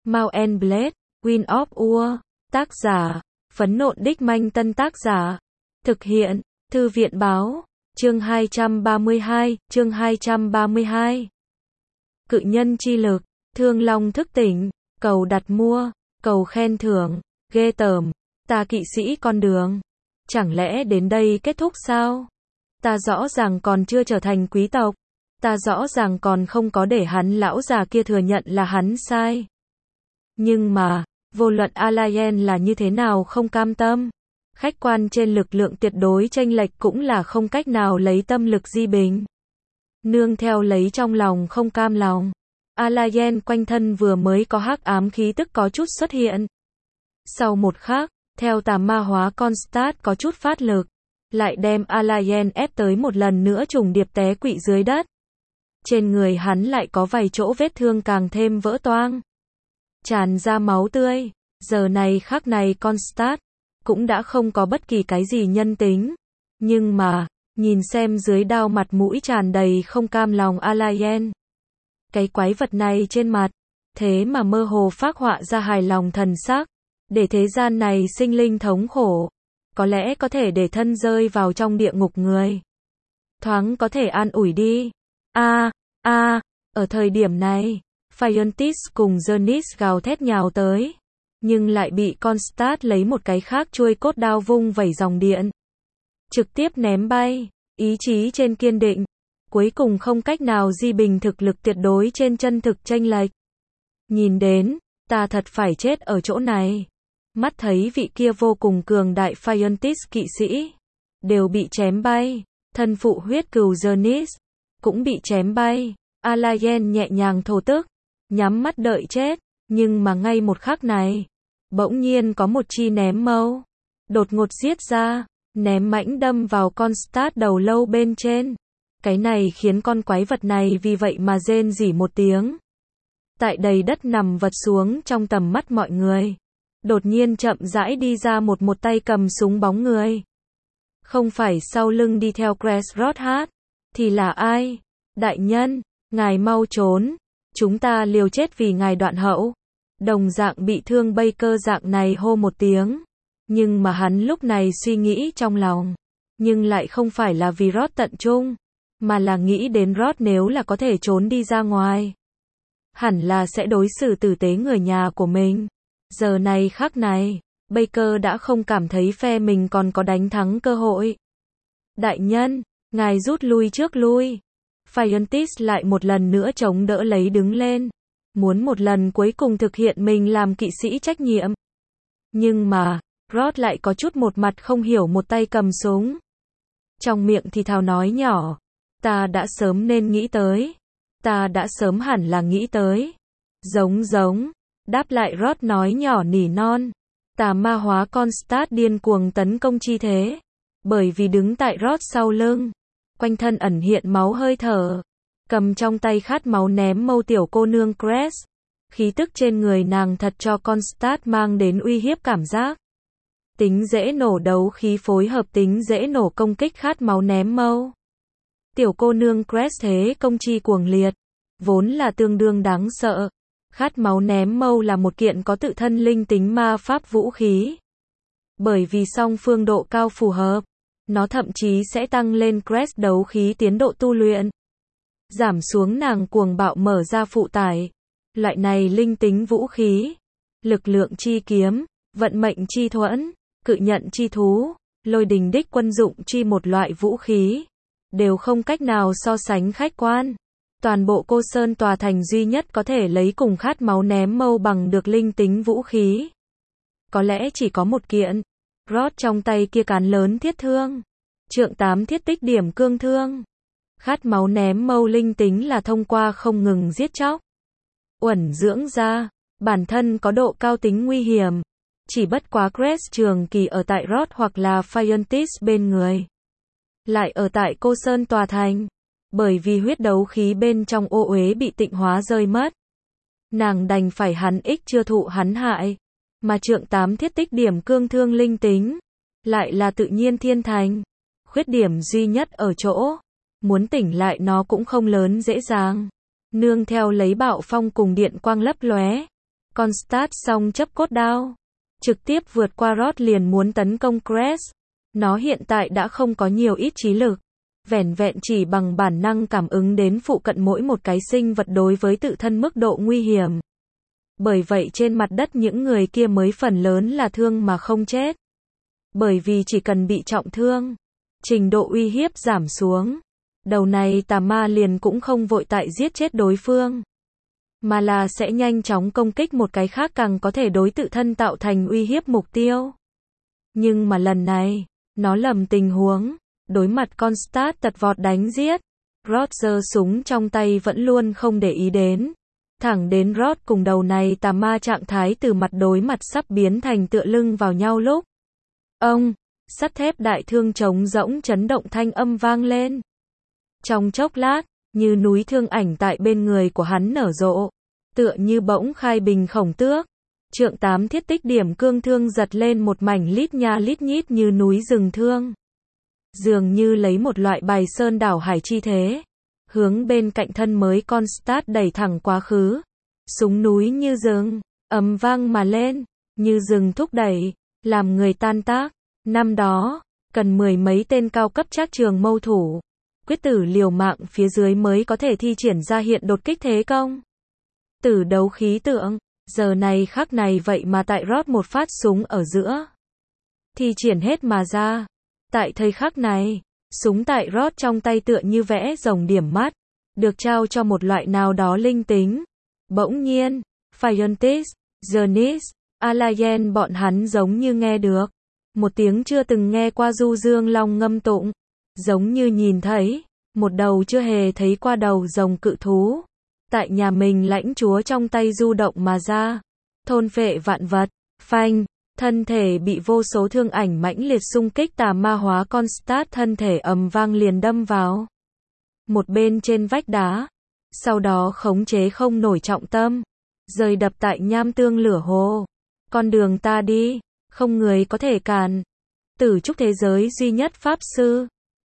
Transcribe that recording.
Mount and Blade, Wind of War. Tác giả, Phấn Nộn Đích Manh. Tân tác giả, thực hiện, Thư viện Báo. Chương 232, chương 232. Cự nhân chi lực, Thương Long thức tỉnh, cầu đặt mua, cầu khen thưởng, ghê tởm, ta kỵ sĩ con đường. Chẳng lẽ đến đây kết thúc sao? Ta rõ ràng còn chưa trở thành quý tộc. Ta rõ ràng còn không có để hắn lão già kia thừa nhận là hắn sai. Nhưng mà, vô luận Alayen là như thế nào không cam tâm. Khách quan trên lực lượng tuyệt đối chênh lệch cũng là không cách nào lấy tâm lực di bình. Nương theo lấy trong lòng không cam lòng. Alayen quanh thân vừa mới có hắc ám khí tức có chút xuất hiện. Sau một khắc, theo tà ma hóa Constat có chút phát lực, lại đem Alayen ép tới một lần nữa trùng điệp té quỵ dưới đất. Trên người hắn lại có vài chỗ vết thương càng thêm vỡ toang, tràn ra máu tươi. Giờ này khắc này Constat cũng đã không có bất kỳ cái gì nhân tính. Nhưng mà, nhìn xem dưới đao mặt mũi tràn đầy không cam lòng Alayen. Cái quái vật này trên mặt, thế mà mơ hồ phác họa ra hài lòng thần sắc. Để thế gian này sinh linh thống khổ, có lẽ có thể để thân rơi vào trong địa ngục người. Thoáng có thể an ủi đi. Ở thời điểm này, Phiontis cùng Zernis gào thét nhào tới. Nhưng lại bị Constat lấy một cái khác chuôi cốt đao vung vẩy dòng điện. Trực tiếp ném bay, ý chí trên kiên định. Cuối cùng không cách nào di bình thực lực tuyệt đối trên chân thực chênh lệch. Nhìn đến, ta thật phải chết ở chỗ này. Mắt thấy vị kia vô cùng cường đại Phiontis kỵ sĩ đều bị chém bay, thân phụ huyết cừu Zernis cũng bị chém bay. Alayen nhẹ nhàng thổ tức, nhắm mắt đợi chết, nhưng mà ngay một khắc này, bỗng nhiên có một chi ném mâu đột ngột giết ra, ném mãnh đâm vào Constat đầu lâu bên trên. Cái này khiến con quái vật này vì vậy mà rên rỉ một tiếng. Tại đầy đất nằm vật xuống trong tầm mắt mọi người. Đột nhiên chậm rãi đi ra một tay cầm súng bóng người. Không phải sau lưng đi theo Cresrothat, thì là ai? Đại nhân, ngài mau trốn, chúng ta liều chết vì ngài đoạn hậu. Đồng dạng bị thương Baker dạng này hô một tiếng. Nhưng mà hắn lúc này suy nghĩ trong lòng. Nhưng lại không phải là vì Rod tận trung, mà là nghĩ đến Rod nếu là có thể trốn đi ra ngoài. Hẳn là sẽ đối xử tử tế người nhà của mình. Giờ này khắc này, Baker đã không cảm thấy phe mình còn có đánh thắng cơ hội. Đại nhân, ngài rút lui trước lui. Phiontis lại một lần nữa chống đỡ lấy đứng lên. Muốn một lần cuối cùng thực hiện mình làm kỵ sĩ trách nhiệm. Nhưng mà, Rod lại có chút một mặt không hiểu một tay cầm súng. Trong miệng thì thào nói nhỏ. Ta đã sớm nên nghĩ tới. Ta đã sớm hẳn là nghĩ tới. Giống. Đáp lại Rod nói nhỏ nỉ non. Tà ma hóa Constat điên cuồng tấn công chi thế. Bởi vì đứng tại Rod sau lưng. Quanh thân ẩn hiện máu hơi thở. Cầm trong tay khát máu ném mâu tiểu cô nương Cress. Khí tức trên người nàng thật cho Constat mang đến uy hiếp cảm giác. Tính dễ nổ đấu khí phối hợp tính dễ nổ công kích khát máu ném mâu. Tiểu cô nương Cress thế công chi cuồng liệt. Vốn là tương đương đáng sợ. Khát máu ném mâu là một kiện có tự thân linh tính ma pháp vũ khí. Bởi vì song phương độ cao phù hợp, nó thậm chí sẽ tăng lên Crest đấu khí tiến độ tu luyện. Giảm xuống nàng cuồng bạo mở ra phụ tải. Loại này linh tính vũ khí, lực lượng chi kiếm, vận mệnh chi thuẫn, cự nhận chi thú, lôi đình đích quân dụng chi một loại vũ khí, đều không cách nào so sánh khách quan. Toàn bộ Cô Sơn tòa thành duy nhất có thể lấy cùng khát máu ném mâu bằng được linh tính vũ khí. Có lẽ chỉ có một kiện. Rod trong tay kia cán lớn thiết thương. Trượng 8 thiết tích điểm cương thương. Khát máu ném mâu linh tính là thông qua không ngừng giết chóc, uẩn dưỡng ra. Bản thân có độ cao tính nguy hiểm. Chỉ bất quá Crest trường kỳ ở tại Rod hoặc là Phiontis bên người. Lại ở tại Cô Sơn tòa thành. Bởi vì huyết đấu khí bên trong ô uế bị tịnh hóa rơi mất. Nàng đành phải hắn ích chưa thụ hắn hại. Mà trượng 8 thiết tích điểm cương thương linh tính. Lại là tự nhiên thiên thành. Khuyết điểm duy nhất ở chỗ. Muốn tỉnh lại nó cũng không lớn dễ dàng. Nương theo lấy bạo phong cùng điện quang lấp lóe. Constat xong chấp cốt đao, trực tiếp vượt qua Rod liền muốn tấn công Crest. Nó hiện tại đã không có nhiều ít trí lực, vẻn vẹn chỉ bằng bản năng cảm ứng đến phụ cận mỗi một cái sinh vật đối với tự thân mức độ nguy hiểm. Bởi vậy trên mặt đất những người kia mới phần lớn là thương mà không chết. Bởi vì chỉ cần bị trọng thương, trình độ uy hiếp giảm xuống, đầu này tà ma liền cũng không vội tại giết chết đối phương, mà là sẽ nhanh chóng công kích một cái khác càng có thể đối tự thân tạo thành uy hiếp mục tiêu. Nhưng mà lần này, nó lầm tình huống, đối mặt Constat tật vọt đánh giết. Rod giơ súng trong tay vẫn luôn không để ý đến. Thẳng đến Rod cùng đầu này tà ma trạng thái từ mặt đối mặt sắp biến thành tựa lưng vào nhau lúc. Ông, sắt thép đại thương trống rỗng chấn động thanh âm vang lên. Trong chốc lát, như núi thương ảnh tại bên người của hắn nở rộ, tựa như bỗng khai bình khổng tước. Trượng 8 thiết tích điểm cương thương giật lên một mảnh lít nha lít nhít như núi rừng thương. Dường như lấy một loại bài sơn đảo hải chi thế, hướng bên cạnh thân mới Constat đẩy thẳng quá khứ. Súng núi như rừng, ầm vang mà lên, như rừng thúc đẩy, làm người tan tác. Năm đó, cần mười mấy tên cao cấp trác trường mâu thủ, quyết tử liều mạng phía dưới mới có thể thi triển ra hiện đột kích thế công. Tử đấu khí tượng, giờ này khắc này vậy mà tại Rod một phát súng ở giữa. Thi triển hết mà ra. Tại thời khắc này, súng tại Rod trong tay tựa như vẽ rồng điểm mắt, được trao cho một loại nào đó linh tính. Bỗng nhiên, Phiontis, Jonis, Alayen bọn hắn giống như nghe được một tiếng chưa từng nghe qua du dương long ngâm tụng, giống như nhìn thấy một đầu chưa hề thấy qua đầu rồng cự thú tại nhà mình lãnh chúa trong tay du động mà ra, thôn phệ vạn vật. Phanh, thân thể bị vô số thương ảnh mãnh liệt xung kích tà ma hóa Constat thân thể ầm vang liền đâm vào một bên trên vách đá, sau đó khống chế không nổi trọng tâm, rơi đập tại nham tương lửa hồ. Con đường ta đi, không người có thể cản. Tử trúc thế giới duy nhất pháp sư,